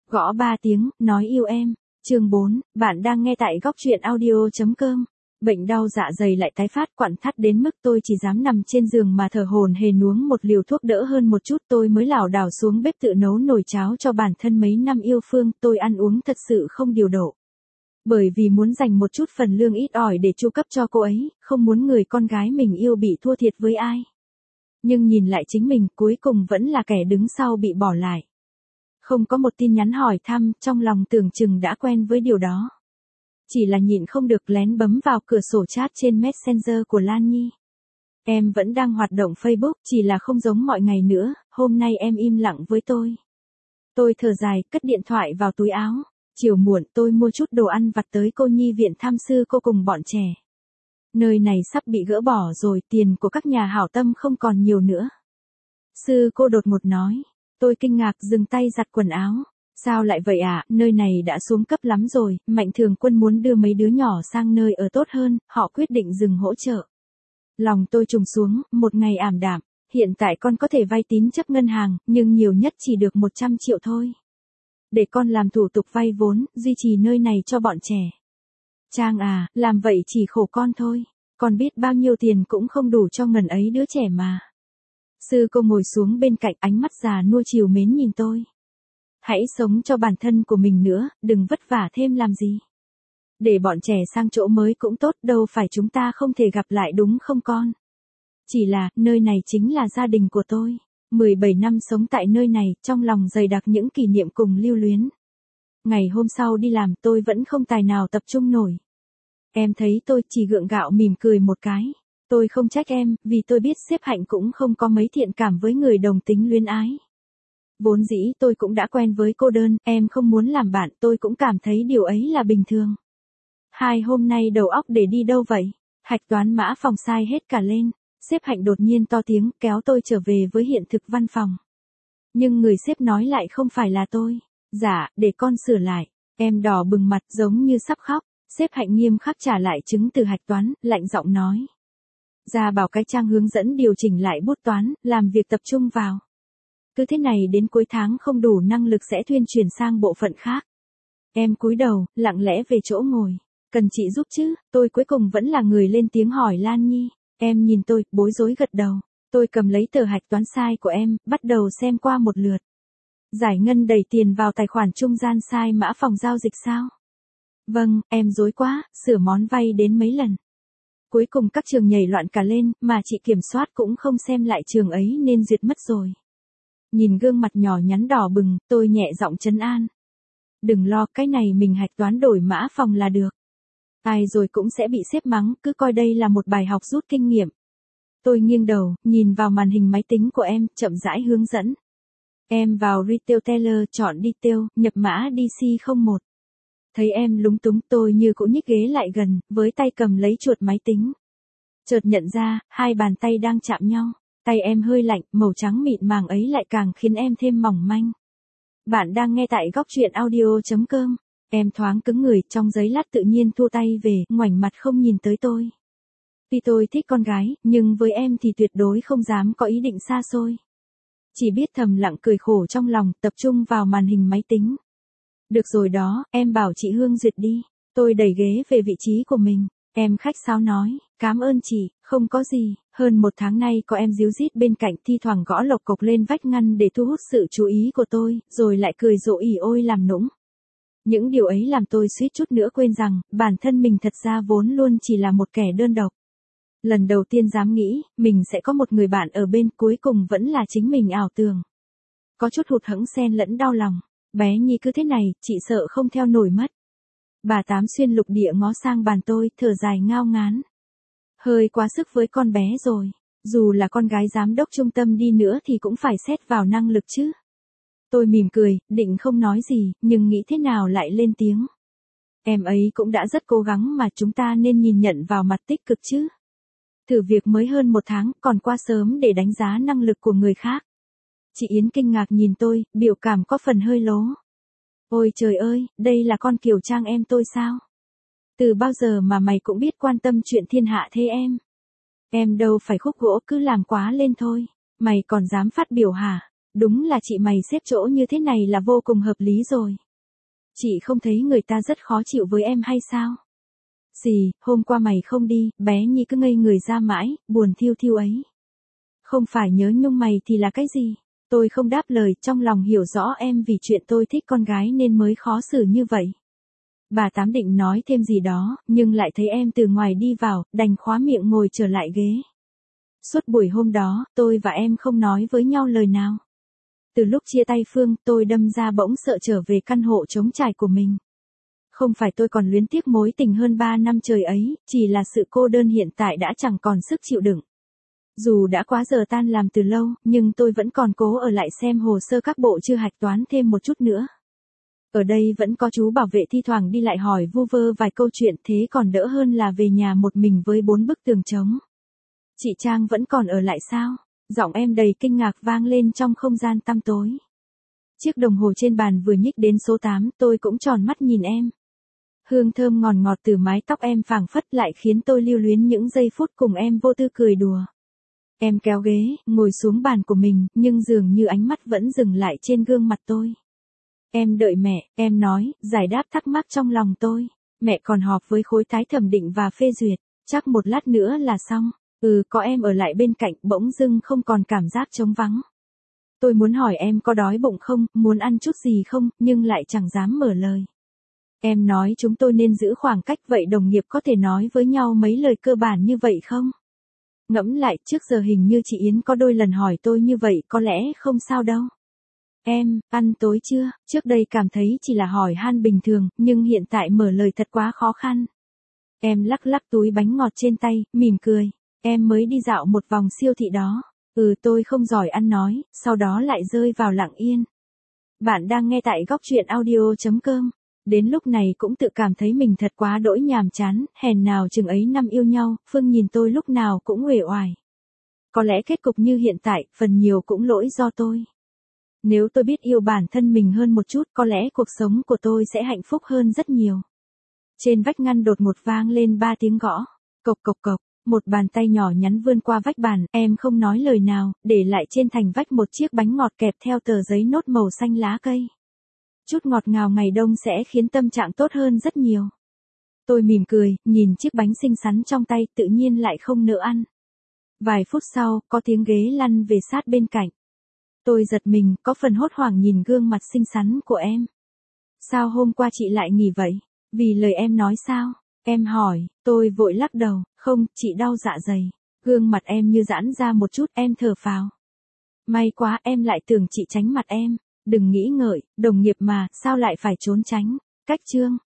Gõ 3 tiếng, nói yêu em. Chương 4, bạn đang nghe tại góc truyện audio.com. Bệnh đau dạ dày lại tái phát quặn thắt đến mức tôi chỉ dám nằm trên giường mà thở hổn hển uống một liều thuốc đỡ hơn một chút tôi mới lảo đảo xuống bếp tự nấu nồi cháo cho bản thân mấy năm yêu Phương tôi ăn uống thật sự không điều độ. Bởi vì muốn dành một chút phần lương ít ỏi để chu cấp cho cô ấy, không muốn người con gái mình yêu bị thua thiệt với ai. Nhưng nhìn lại chính mình cuối cùng vẫn là kẻ đứng sau bị bỏ lại. Không có một tin nhắn hỏi thăm, trong lòng tưởng chừng đã quen với điều đó. Chỉ là nhịn không được lén bấm vào cửa sổ chat trên Messenger của Lan Nhi. Em vẫn đang hoạt động Facebook, chỉ là không giống mọi ngày nữa, hôm nay em im lặng với tôi. Tôi thở dài, cất điện thoại vào túi áo. Chiều muộn tôi mua chút đồ ăn vặt tới cô nhi viện thăm sư cô cùng bọn trẻ. Nơi này sắp bị gỡ bỏ rồi, tiền của các nhà hảo tâm không còn nhiều nữa. Sư cô đột ngột nói. Tôi kinh ngạc dừng tay giặt quần áo. Sao lại vậy ạ, nơi này đã xuống cấp lắm rồi, Mạnh Thường Quân muốn đưa mấy đứa nhỏ sang nơi ở tốt hơn, họ quyết định dừng hỗ trợ. Lòng tôi trùng xuống, một ngày ảm đạm, hiện tại con có thể vay tín chấp ngân hàng, nhưng nhiều nhất chỉ được 100 triệu thôi. Để con làm thủ tục vay vốn, duy trì nơi này cho bọn trẻ. Trang à, làm vậy chỉ khổ con thôi, con biết bao nhiêu tiền cũng không đủ cho ngần ấy đứa trẻ mà. Sư cô ngồi xuống bên cạnh ánh mắt già nua trìu mến nhìn tôi. Hãy sống cho bản thân của mình nữa, đừng vất vả thêm làm gì. Để bọn trẻ sang chỗ mới cũng tốt, đâu phải chúng ta không thể gặp lại đúng không con? Chỉ là, nơi này chính là gia đình của tôi. 17 năm sống tại nơi này, trong lòng dày đặc những kỷ niệm cùng lưu luyến. Ngày hôm sau đi làm tôi vẫn không tài nào tập trung nổi. Em thấy tôi chỉ gượng gạo mỉm cười một cái. Tôi không trách em, vì tôi biết sếp Hạnh cũng không có mấy thiện cảm với người đồng tính luyến ái. Vốn dĩ tôi cũng đã quen với cô đơn, em không muốn làm bạn tôi cũng cảm thấy điều ấy là bình thường. Hai hôm nay đầu óc để đi đâu vậy? Hạch toán mã phòng sai hết cả lên. Sếp Hạnh đột nhiên to tiếng kéo tôi trở về với hiện thực văn phòng. Nhưng người sếp nói lại không phải là tôi. Dạ, để con sửa lại. Em đỏ bừng mặt giống như sắp khóc. Sếp Hạnh nghiêm khắc trả lại chứng từ hạch toán, lạnh giọng nói. Ra bảo cái trang hướng dẫn điều chỉnh lại bút toán, làm việc tập trung vào. Cứ thế này đến cuối tháng không đủ năng lực sẽ thuyên chuyển sang bộ phận khác. Em cúi đầu, lặng lẽ về chỗ ngồi. Cần chị giúp chứ, tôi cuối cùng vẫn là người lên tiếng hỏi Lan Nhi. Em nhìn tôi, bối rối gật đầu. Tôi cầm lấy tờ hạch toán sai của em, bắt đầu xem qua một lượt. Giải ngân đẩy tiền vào tài khoản trung gian sai mã phòng giao dịch sao? Vâng, em rối quá, sửa món vay đến mấy lần. Cuối cùng các trường nhảy loạn cả lên, mà chị kiểm soát cũng không xem lại trường ấy nên duyệt mất rồi. Nhìn gương mặt nhỏ nhắn đỏ bừng, tôi nhẹ giọng trấn an. Đừng lo, cái này mình hạch toán đổi mã phòng là được. Ai rồi cũng sẽ bị sếp mắng, cứ coi đây là một bài học rút kinh nghiệm. Tôi nghiêng đầu, nhìn vào màn hình máy tính của em, chậm rãi hướng dẫn. Em vào Retailer, chọn Detail, nhập mã DC01. Thấy em lúng túng tôi như cũng nhích ghế lại gần, với tay cầm lấy chuột máy tính. Chợt nhận ra, hai bàn tay đang chạm nhau. Tay em hơi lạnh, màu trắng mịn màng ấy lại càng khiến em thêm mỏng manh. Bạn đang nghe tại góc truyện audio.com. Em thoáng cứng người, trong giấy lát tự nhiên thua tay về, ngoảnh mặt không nhìn tới tôi. Tuy tôi thích con gái, nhưng với em thì tuyệt đối không dám có ý định xa xôi. Chỉ biết thầm lặng cười khổ trong lòng, tập trung vào màn hình máy tính. Được rồi đó, em bảo chị Hương duyệt đi. Tôi đẩy ghế về vị trí của mình. Em khách sáo nói, cảm ơn chị, không có gì, hơn một tháng nay có em díu dít bên cạnh thi thoảng gõ lộc cộc lên vách ngăn để thu hút sự chú ý của tôi, rồi lại cười rộ ỉ ôi làm nũng. Những điều ấy làm tôi suýt chút nữa quên rằng, bản thân mình thật ra vốn luôn chỉ là một kẻ đơn độc. Lần đầu tiên dám nghĩ, mình sẽ có một người bạn ở bên cuối cùng vẫn là chính mình ảo tưởng. Có chút hụt hẫng xen lẫn đau lòng, bé Nhi cứ thế này, chị sợ không theo nổi mất. Bà Tám xuyên lục địa ngó sang bàn tôi, thở dài ngao ngán. Hơi quá sức với con bé rồi, dù là con gái giám đốc trung tâm đi nữa thì cũng phải xét vào năng lực chứ. Tôi mỉm cười, định không nói gì, nhưng nghĩ thế nào lại lên tiếng. Em ấy cũng đã rất cố gắng mà chúng ta nên nhìn nhận vào mặt tích cực chứ. Thử việc mới hơn một tháng, còn quá sớm để đánh giá năng lực của người khác. Chị Yến kinh ngạc nhìn tôi, biểu cảm có phần hơi lố. Ôi trời ơi, đây là con Kiều Trang em tôi sao? Từ bao giờ mà mày cũng biết quan tâm chuyện thiên hạ thế em? Em đâu phải khúc gỗ cứ làm quá lên thôi. Mày còn dám phát biểu hả? Đúng là chị mày xếp chỗ như thế này là vô cùng hợp lý rồi. Chị không thấy người ta rất khó chịu với em hay sao? Gì, hôm qua mày không đi, bé Nhi cứ ngây người ra mãi, buồn thiu thiu ấy. Không phải nhớ nhung mày thì là cái gì? Tôi không đáp lời, trong lòng hiểu rõ em vì chuyện tôi thích con gái nên mới khó xử như vậy. Bà Tám định nói thêm gì đó, nhưng lại thấy em từ ngoài đi vào, đành khóa miệng ngồi trở lại ghế. Suốt buổi hôm đó, tôi và em không nói với nhau lời nào. Từ lúc chia tay Phương, tôi đâm ra bỗng sợ trở về căn hộ trống trải của mình. Không phải tôi còn luyến tiếc mối tình hơn 3 năm trời ấy, chỉ là sự cô đơn hiện tại đã chẳng còn sức chịu đựng. Dù đã quá giờ tan làm từ lâu, nhưng tôi vẫn còn cố ở lại xem hồ sơ các bộ chưa hạch toán thêm một chút nữa. Ở đây vẫn có chú bảo vệ thi thoảng đi lại hỏi vu vơ vài câu chuyện, thế còn đỡ hơn là về nhà một mình với 4 bức tường trống. Chị Trang vẫn còn ở lại sao? Giọng em đầy kinh ngạc vang lên trong không gian tăm tối. Chiếc đồng hồ trên bàn vừa nhích đến số 8, tôi cũng tròn mắt nhìn em. Hương thơm ngọt ngọt từ mái tóc em phảng phất lại khiến tôi lưu luyến những giây phút cùng em vô tư cười đùa. Em kéo ghế, ngồi xuống bàn của mình, nhưng dường như ánh mắt vẫn dừng lại trên gương mặt tôi. Em đợi mẹ, em nói, giải đáp thắc mắc trong lòng tôi. Mẹ còn họp với khối thái thẩm định và phê duyệt, chắc một lát nữa là xong. Có em ở lại bên cạnh, bỗng dưng không còn cảm giác trống vắng. Tôi muốn hỏi em có đói bụng không, muốn ăn chút gì không, nhưng lại chẳng dám mở lời. Em nói chúng tôi nên giữ khoảng cách, vậy đồng nghiệp có thể nói với nhau mấy lời cơ bản như vậy không? Ngẫm lại, trước giờ hình như chị Yến có đôi lần hỏi tôi như vậy, có lẽ không sao đâu. Em, ăn tối chưa? Trước đây cảm thấy chỉ là hỏi han bình thường, nhưng hiện tại mở lời thật quá khó khăn. Em lắc lắc túi bánh ngọt trên tay, mỉm cười. Em mới đi dạo một vòng siêu thị đó. Tôi không giỏi ăn nói, sau đó lại rơi vào lặng yên. Bạn đang nghe tại góc truyện audio.com. Đến lúc này cũng tự cảm thấy mình thật quá đỗi nhàm chán, hèn nào chừng ấy năm yêu nhau, Phương nhìn tôi lúc nào cũng uể oải. Có lẽ kết cục như hiện tại, phần nhiều cũng lỗi do tôi. Nếu tôi biết yêu bản thân mình hơn một chút, có lẽ cuộc sống của tôi sẽ hạnh phúc hơn rất nhiều. Trên vách ngăn đột ngột vang lên 3 tiếng gõ. Cộc cộc cộc, một bàn tay nhỏ nhắn vươn qua vách bàn, em không nói lời nào, để lại trên thành vách một chiếc bánh ngọt kẹp theo tờ giấy nốt màu xanh lá cây. Chút ngọt ngào ngày đông sẽ khiến tâm trạng tốt hơn rất nhiều. Tôi mỉm cười, nhìn chiếc bánh xinh xắn trong tay, tự nhiên lại không nỡ ăn. Vài phút sau, có tiếng ghế lăn về sát bên cạnh. Tôi giật mình, có phần hốt hoảng nhìn gương mặt xinh xắn của em. Sao hôm qua chị lại nghỉ vậy? Vì lời em nói sao? Em hỏi, tôi vội lắc đầu, không, chị đau dạ dày. Gương mặt em như giãn ra một chút, em thở phào. May quá, em lại tưởng chị tránh mặt em. Đừng nghĩ ngợi, đồng nghiệp mà, sao lại phải trốn tránh? Cách chương.